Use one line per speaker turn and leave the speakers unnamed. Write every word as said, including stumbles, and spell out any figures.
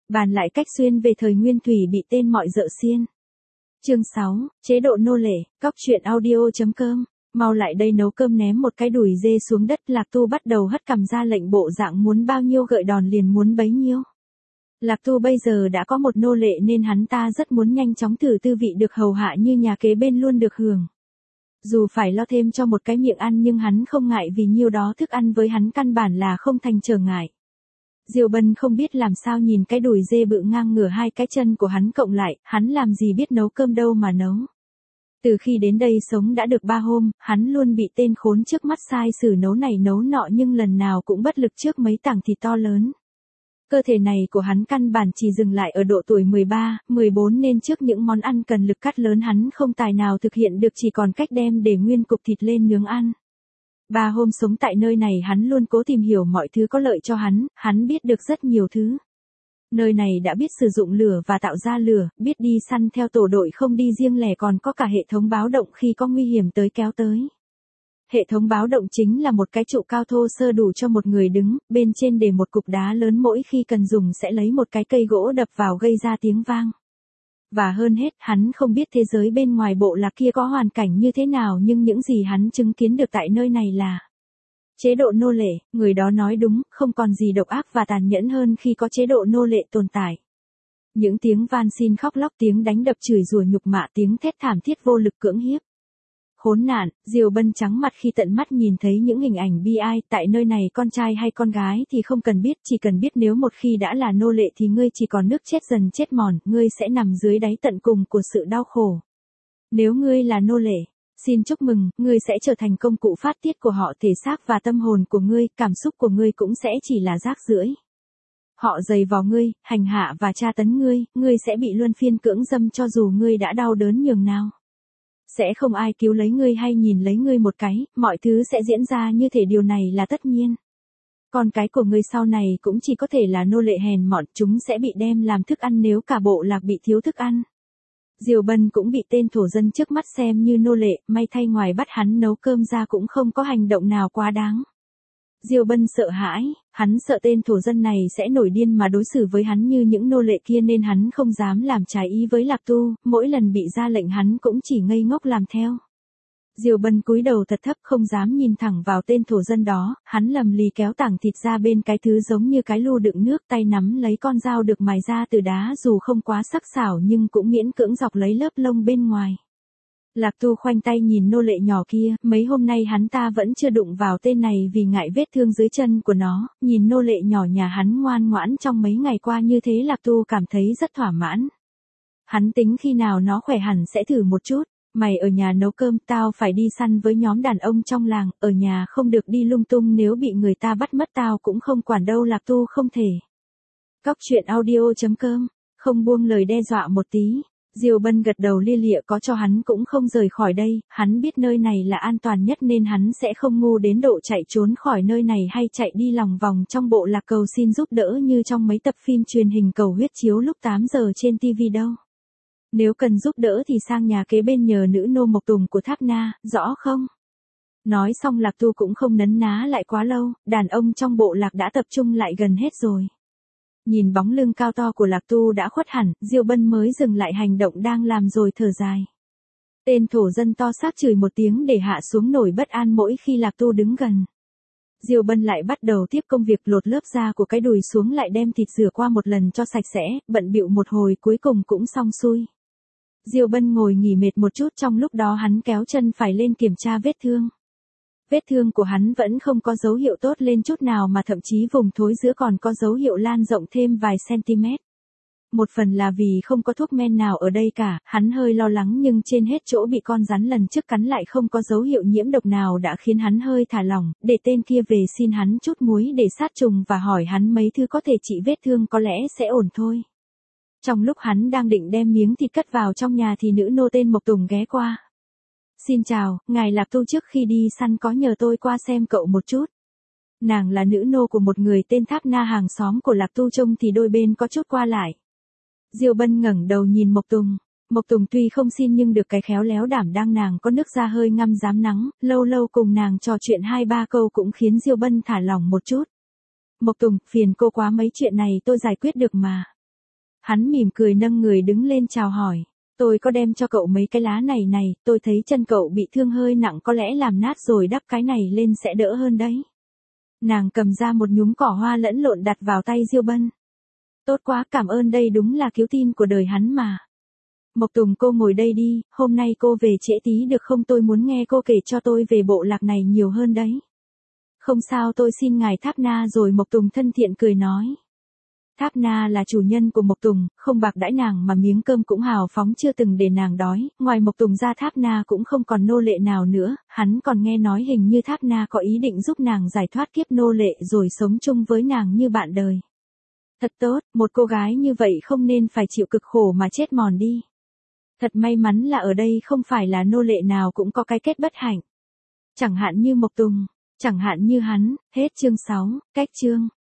Bàn lại cách xuyên về thời Nguyên Thủy bị tên mọi dợ xiên. Chương sáu, chế độ nô lệ, cóc truyện audio.com. Mau lại đây nấu cơm, ném một cái đùi dê xuống đất. Lạc Tu bắt đầu hất cằm ra lệnh bộ dạng muốn bao nhiêu gợi đòn liền muốn bấy nhiêu. Lạc Tu bây giờ đã có một nô lệ nên hắn ta rất muốn nhanh chóng thử tư vị được hầu hạ như nhà kế bên luôn được hưởng. Dù phải lo thêm cho một cái miệng ăn nhưng hắn không ngại vì nhiêu đó thức ăn với hắn căn bản là không thành trở ngại. Diều Bân không biết làm sao nhìn cái đùi dê bự ngang ngửa hai cái chân của hắn cộng lại, hắn làm gì biết nấu cơm đâu mà nấu. Từ khi đến đây sống đã được ba hôm, hắn luôn bị tên khốn trước mắt sai sử nấu này nấu nọ nhưng lần nào cũng bất lực trước mấy tảng thịt to lớn. Cơ thể này của hắn căn bản chỉ dừng lại ở độ tuổi mười ba, mười bốn nên trước những món ăn cần lực cắt lớn hắn không tài nào thực hiện được, chỉ còn cách đem để nguyên cục thịt lên nướng ăn. Ba hôm sống tại nơi này hắn luôn cố tìm hiểu mọi thứ có lợi cho hắn, hắn biết được rất nhiều thứ. Nơi này đã biết sử dụng lửa và tạo ra lửa, biết đi săn theo tổ đội không đi riêng lẻ, còn có cả hệ thống báo động khi có nguy hiểm tới kéo tới. Hệ thống báo động chính là một cái trụ cao thô sơ đủ cho một người đứng, bên trên để một cục đá lớn, mỗi khi cần dùng sẽ lấy một cái cây gỗ đập vào gây ra tiếng vang. Và hơn hết, hắn không biết thế giới bên ngoài bộ lạc kia có hoàn cảnh như thế nào, nhưng những gì hắn chứng kiến được tại nơi này là chế độ nô lệ. Người đó nói đúng, không còn gì độc ác và tàn nhẫn hơn khi có chế độ nô lệ tồn tại. Những tiếng van xin khóc lóc, tiếng đánh đập chửi rủa nhục mạ, tiếng thét thảm thiết vô lực cưỡng hiếp. Khốn nạn, Diều Bân trắng mặt khi tận mắt nhìn thấy những hình ảnh bi ai. Tại nơi này con trai hay con gái thì không cần biết, chỉ cần biết nếu một khi đã là nô lệ thì ngươi chỉ còn nước chết dần chết mòn, ngươi sẽ nằm dưới đáy tận cùng của sự đau khổ. Nếu ngươi là nô lệ, xin chúc mừng, ngươi sẽ trở thành công cụ phát tiết của họ, thể xác và tâm hồn của ngươi, cảm xúc của ngươi cũng sẽ chỉ là rác rưởi. Họ giày vò ngươi, hành hạ và tra tấn ngươi, ngươi sẽ bị luân phiên cưỡng dâm cho dù ngươi đã đau đớn nhường nào. Sẽ không ai cứu lấy ngươi hay nhìn lấy ngươi một cái, mọi thứ sẽ diễn ra như thể điều này là tất nhiên. Con cái của ngươi sau này cũng chỉ có thể là nô lệ hèn mọn, chúng sẽ bị đem làm thức ăn nếu cả bộ lạc bị thiếu thức ăn. Diều Bân cũng bị tên thổ dân trước mắt xem như nô lệ, may thay ngoài bắt hắn nấu cơm ra cũng không có hành động nào quá đáng. Diều Bân sợ hãi, hắn sợ tên thổ dân này sẽ nổi điên mà đối xử với hắn như những nô lệ kia nên hắn không dám làm trái ý với Lạc Tu, mỗi lần bị ra lệnh hắn cũng chỉ ngây ngốc làm theo. Diều Bân cúi đầu thật thấp không dám nhìn thẳng vào tên thổ dân đó, hắn lầm lì kéo tảng thịt ra bên cái thứ giống như cái lu đựng nước, tay nắm lấy con dao được mài ra từ đá, dù không quá sắc sảo nhưng cũng miễn cưỡng dọc lấy lớp lông bên ngoài. Lạc Tu khoanh tay nhìn nô lệ nhỏ kia, mấy hôm nay hắn ta vẫn chưa đụng vào tên này vì ngại vết thương dưới chân của nó, nhìn nô lệ nhỏ nhà hắn ngoan ngoãn trong mấy ngày qua như thế Lạc Tu cảm thấy rất thỏa mãn. Hắn tính khi nào nó khỏe hẳn sẽ thử một chút. Mày ở nhà nấu cơm, tao phải đi săn với nhóm đàn ông trong làng, ở nhà không được đi lung tung, nếu bị người ta bắt mất tao cũng không quản đâu. Lạc Tu không thể. Cóc truyện audio.com, không buông lời đe dọa một tí. Diều Bân gật đầu lia lịa, có cho hắn cũng không rời khỏi đây, hắn biết nơi này là an toàn nhất nên hắn sẽ không ngu đến độ chạy trốn khỏi nơi này hay chạy đi lòng vòng trong bộ lạc cầu xin giúp đỡ như trong mấy tập phim truyền hình cầu huyết chiếu lúc tám giờ trên ti vi đâu. Nếu cần giúp đỡ thì sang nhà kế bên nhờ nữ nô Mộc Tùng của Tháp Na, rõ không? Nói xong Lạc Tu cũng không nấn ná lại quá lâu, đàn ông trong bộ lạc đã tập trung lại gần hết rồi. Nhìn bóng lưng cao to của Lạc Tu đã khuất hẳn, Diêu Bân mới dừng lại hành động đang làm rồi thở dài. Tên thổ dân to xác chửi một tiếng để hạ xuống nổi bất an mỗi khi Lạc Tu đứng gần. Diêu Bân lại bắt đầu tiếp công việc lột lớp da của cái đùi xuống, lại đem thịt rửa qua một lần cho sạch sẽ, bận bịu một hồi cuối cùng cũng xong xuôi. Diêu Bân ngồi nghỉ mệt một chút, trong lúc đó hắn kéo chân phải lên kiểm tra vết thương. Vết thương của hắn vẫn không có dấu hiệu tốt lên chút nào mà thậm chí vùng thối giữa còn có dấu hiệu lan rộng thêm vài cm. Một phần là vì không có thuốc men nào ở đây cả, hắn hơi lo lắng nhưng trên hết chỗ bị con rắn lần trước cắn lại không có dấu hiệu nhiễm độc nào đã khiến hắn hơi thả lỏng, để tên kia về xin hắn chút muối để sát trùng và hỏi hắn mấy thứ có thể trị vết thương có lẽ sẽ ổn thôi. Trong lúc hắn đang định đem miếng thịt cất vào trong nhà thì nữ nô tên Mộc Tùng ghé qua. Xin chào, ngài Lạc Tu, trước khi đi săn có nhờ tôi qua xem cậu một chút. Nàng là nữ nô của một người tên Tháp Na hàng xóm của Lạc Tu, trông thì đôi bên có chút qua lại. Diêu Bân ngẩng đầu nhìn Mộc Tùng. Mộc Tùng tuy không xin nhưng được cái khéo léo đảm đang nàng có nước da hơi ngăm dám nắng, lâu lâu cùng nàng trò chuyện hai ba câu cũng khiến Diêu Bân thả lỏng một chút. Mộc Tùng, phiền cô quá, mấy chuyện này tôi giải quyết được mà. Hắn mỉm cười nâng người đứng lên chào hỏi. Tôi có đem cho cậu mấy cái lá này này, tôi thấy chân cậu bị thương hơi nặng, có lẽ làm nát rồi đắp cái này lên sẽ đỡ hơn đấy. Nàng cầm ra một nhúm cỏ hoa lẫn lộn đặt vào tay Diêu Bân. Tốt quá, cảm ơn, đây đúng là cứu tin của đời hắn mà. Mộc Tùng, cô ngồi đây đi, hôm nay cô về trễ tí được không, tôi muốn nghe cô kể cho tôi về bộ lạc này nhiều hơn đấy. Không sao, tôi xin ngài Tháp Na rồi, Mộc Tùng thân thiện cười nói. Tháp Na là chủ nhân của Mộc Tùng, không bạc đãi nàng mà miếng cơm cũng hào phóng, chưa từng để nàng đói. Ngoài Mộc Tùng ra Tháp Na cũng không còn nô lệ nào nữa, hắn còn nghe nói hình như Tháp Na có ý định giúp nàng giải thoát kiếp nô lệ rồi sống chung với nàng như bạn đời. Thật tốt, một cô gái như vậy không nên phải chịu cực khổ mà chết mòn đi. Thật may mắn là ở đây không phải là nô lệ nào cũng có cái kết bất hạnh. Chẳng hạn như Mộc Tùng, chẳng hạn như hắn. Hết chương sáu, cách chương.